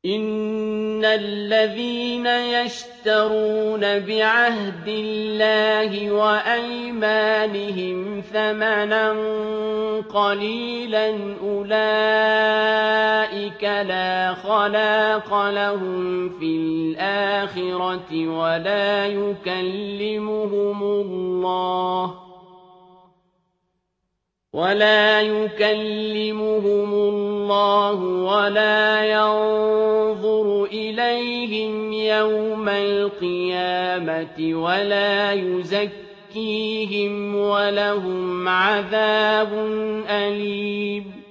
إِنَّ الَّذِينَ يَشْتَرُونَ بِعَهْدِ اللَّهِ وَأَيْمَانِهِمْ ثَمَنًا قَلِيلًا أُولَٰئِكَ لَا خَلَاقَ لَهُمْ فِي الْآخِرَةِ وَلَا يُكَلِّمُهُمُ اللَّهُ وَلَا يَنظُرُ إِلَيْهِمْ يَوْمَ الْقِيَامَةِ وَلَا يُزَكِّيهِمْ وَلَهُمْ عَذَابٌ أَلِيمٌ